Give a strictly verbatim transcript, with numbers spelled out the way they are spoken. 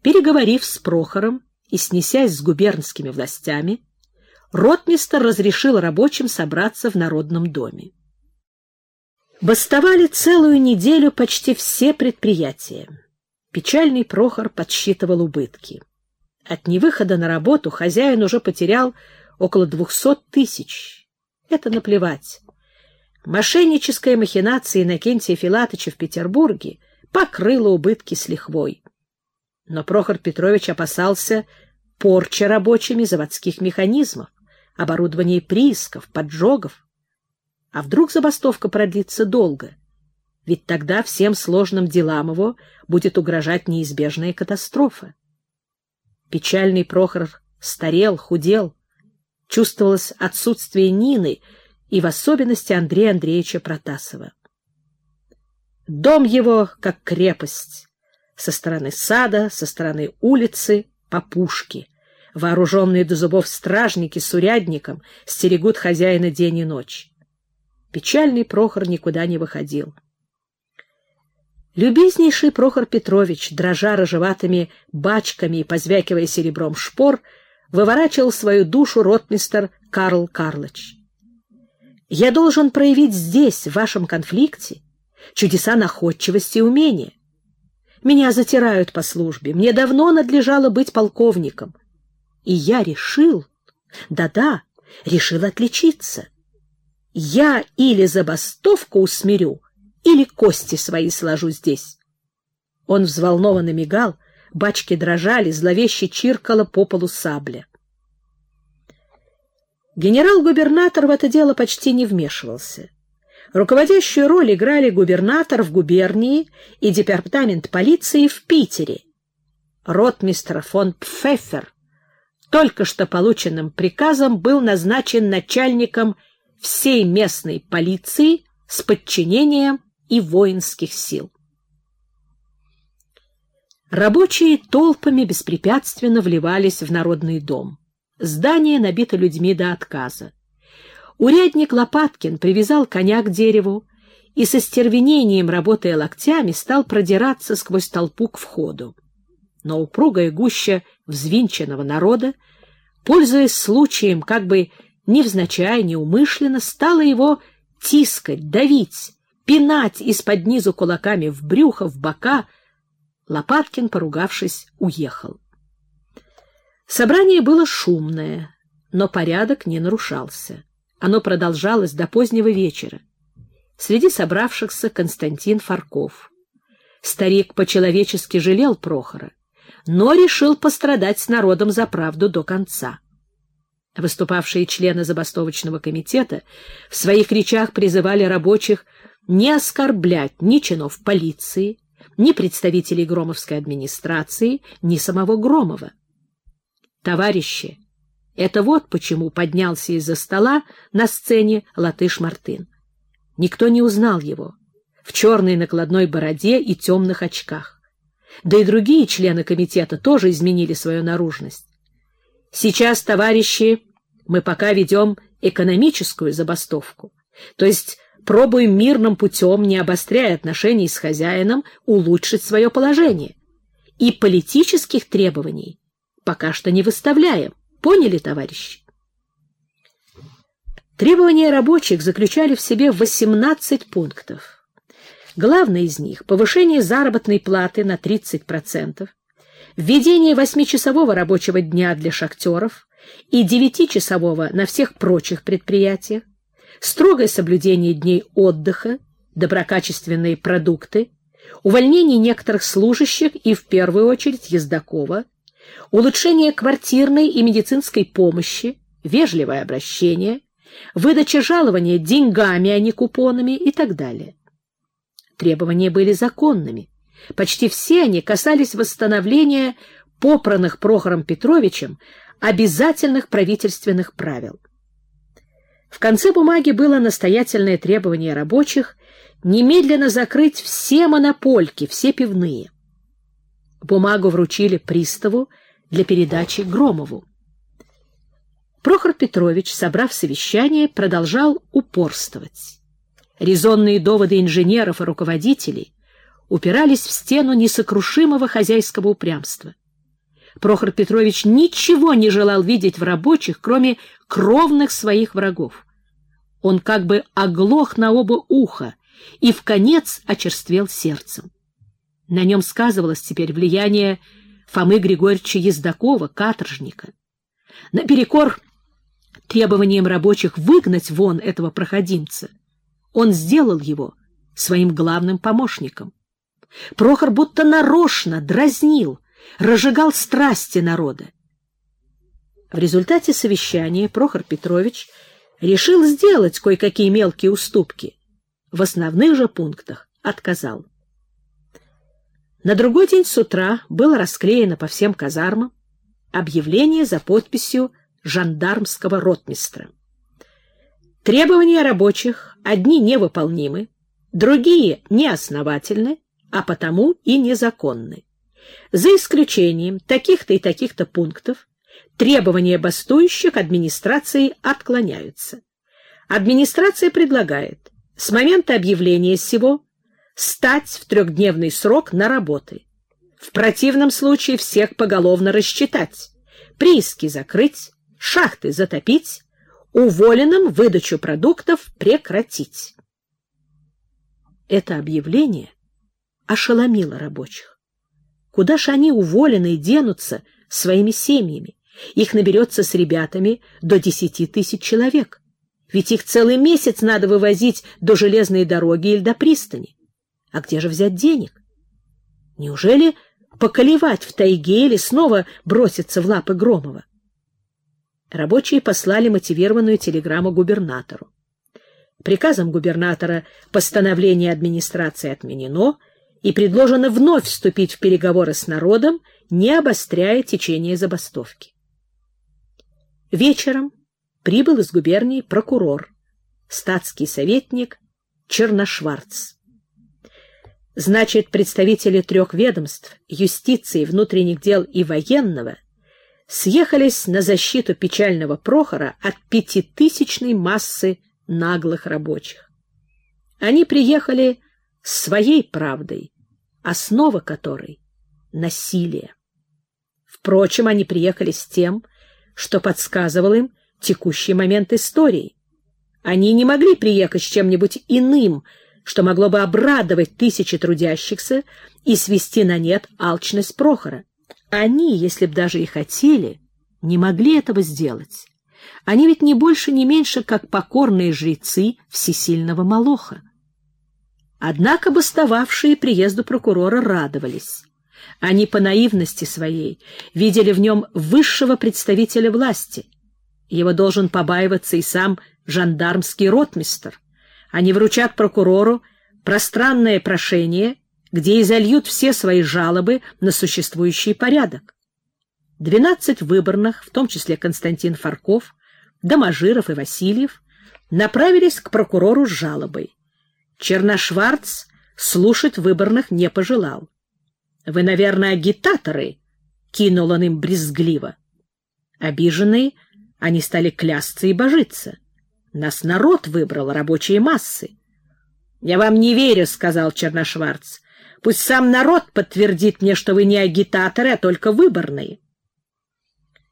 Переговорив с Прохором и снесясь с губернскими властями, ротмистр разрешил рабочим собраться в Народном доме. Бастовали целую неделю почти все предприятия. Печальный Прохор подсчитывал убытки. От невыхода на работу хозяин уже потерял около двухсот тысяч. Это наплевать. Мошенническая махинация Иннокентия Филатыча в Петербурге покрыла убытки с лихвой. Но Прохор Петрович опасался порчи рабочими заводских механизмов, оборудования приисков, поджогов. А вдруг забастовка продлится долго? Ведь тогда всем сложным делам его будет угрожать неизбежная катастрофа. Печальный Прохор старел, худел. Чувствовалось отсутствие Нины и в особенности Андрея Андреевича Протасова. Дом его как крепость. Со стороны сада, со стороны улицы, по пушке. Вооруженные до зубов стражники с урядником стерегут хозяина день и ночь. Печальный Прохор никуда не выходил. Любезнейший Прохор Петрович, дрожа рыжеватыми бачками и позвякивая серебром шпор, выворачивал свою душу ротмистр Карл Карлыч. «Я должен проявить здесь, в вашем конфликте, чудеса находчивости и умения. Меня затирают по службе, мне давно надлежало быть полковником. И я решил, да-да, решил отличиться. Я или забастовку усмирю, или кости свои сложу здесь». Он взволнованно мигал, бачки дрожали, зловеще чиркала по полу сабля. Генерал-губернатор в это дело почти не вмешивался. Руководящую роль играли губернатор в губернии и департамент полиции в Питере. Ротмистр фон Пфеффер только что полученным приказом был назначен начальником всей местной полиции с подчинением и воинских сил. Рабочие толпами беспрепятственно вливались в Народный дом. Здание набито людьми до отказа. Урядник Лопаткин привязал коня к дереву и со стервенением, работая локтями, стал продираться сквозь толпу к входу. Но упругая гуща взвинченного народа, пользуясь случаем, как бы невзначай, неумышленно, стала его тискать, давить, пинать из-под низу кулаками в брюхо, в бока. Лопаткин, поругавшись, уехал. Собрание было шумное, но порядок не нарушался. Оно продолжалось до позднего вечера. Среди собравшихся Константин Фарков. Старик по-человечески жалел Прохора, но решил пострадать с народом за правду до конца. Выступавшие члены забастовочного комитета в своих речах призывали рабочих не оскорблять ни чинов полиции, ни представителей Громовской администрации, ни самого Громова. «Товарищи, это вот почему поднялся из-за стола на сцене Латыш-Мартын. Никто не узнал его, в черной накладной бороде и темных очках. Да и другие члены комитета тоже изменили свою наружность. Сейчас, товарищи, мы пока ведем экономическую забастовку, то есть пробуем мирным путем, не обостряя отношений с хозяином, улучшить свое положение. И политических требований пока что не выставляем. Поняли, товарищи? Требования рабочих заключали в себе восемнадцать пунктов. Главное из них — повышение заработной платы на тридцать процентов, введение восьмичасового рабочего дня для шахтеров и девятичасового на всех прочих предприятиях, строгое соблюдение дней отдыха, доброкачественные продукты, увольнение некоторых служащих и, в первую очередь, Ездакова, улучшение квартирной и медицинской помощи, вежливое обращение, выдача жалования деньгами, а не купонами и так далее. Требования были законными. Почти все они касались восстановления попранных Прохором Петровичем обязательных правительственных правил. В конце бумаги было настоятельное требование рабочих немедленно закрыть все монопольки, все пивные. Бумагу вручили приставу для передачи Громову. Прохор Петрович, собрав совещание, продолжал упорствовать. Резонные доводы инженеров и руководителей упирались в стену несокрушимого хозяйского упрямства. Прохор Петрович ничего не желал видеть в рабочих, кроме кровных своих врагов. Он как бы оглох на оба уха и вконец очерствел сердцем. На нем сказывалось теперь влияние Фомы Григорьевича Ездакова, каторжника. Наперекор требованиям рабочих выгнать вон этого проходимца, он сделал его своим главным помощником. Прохор будто нарочно дразнил, разжигал страсти народа. В результате совещания Прохор Петрович решил сделать кое-какие мелкие уступки. В основных же пунктах отказал. На другой день с утра было расклеено по всем казармам объявление за подписью жандармского ротмистра. Требования рабочих одни невыполнимы, другие неосновательны, а потому и незаконны. За исключением таких-то и таких-то пунктов требования бастующих администрации отклоняются. Администрация предлагает с момента объявления сего стать в трехдневный срок на работы. В противном случае всех поголовно рассчитать, прииски закрыть, шахты затопить, уволенным выдачу продуктов прекратить. Это объявление ошеломило рабочих. Куда ж они, уволенные, денутся своими семьями? Их наберется с ребятами до десяти тысяч человек. Ведь их целый месяц надо вывозить до железной дороги или до пристани. А где же взять денег? Неужели поколевать в тайге или снова броситься в лапы Громова? Рабочие послали мотивированную телеграмму губернатору. Приказом губернатора постановление администрации отменено и предложено вновь вступить в переговоры с народом, не обостряя течение забастовки. Вечером прибыл из губернии прокурор, статский советник Черношварц. Значит, представители трех ведомств — юстиции, внутренних дел и военного — съехались на защиту печального Прохора от пятитысячной массы наглых рабочих. Они приехали с своей правдой, основа которой — насилие. Впрочем, они приехали с тем, что подсказывал им текущий момент истории. Они не могли приехать с чем-нибудь иным, что могло бы обрадовать тысячи трудящихся и свести на нет алчность Прохора. Они, если б даже и хотели, не могли этого сделать. Они ведь не больше, не меньше, как покорные жрецы всесильного Молоха. Однако бастовавшие приезду прокурора радовались. Они по наивности своей видели в нем высшего представителя власти. Его должен побаиваться и сам жандармский ротмистр. Они вручат прокурору пространное прошение, где изольют все свои жалобы на существующий порядок. Двенадцать выборных, в том числе Константин Фарков, Доможиров и Васильев, направились к прокурору с жалобой. Черношварц слушать выборных не пожелал. «Вы, наверное, агитаторы», — кинул он им брезгливо. Обиженные, они стали клясться и божиться. Нас народ выбрал, рабочие массы. «Я вам не верю», — сказал Черношварц. «Пусть сам народ подтвердит мне, что вы не агитаторы, а только выборные».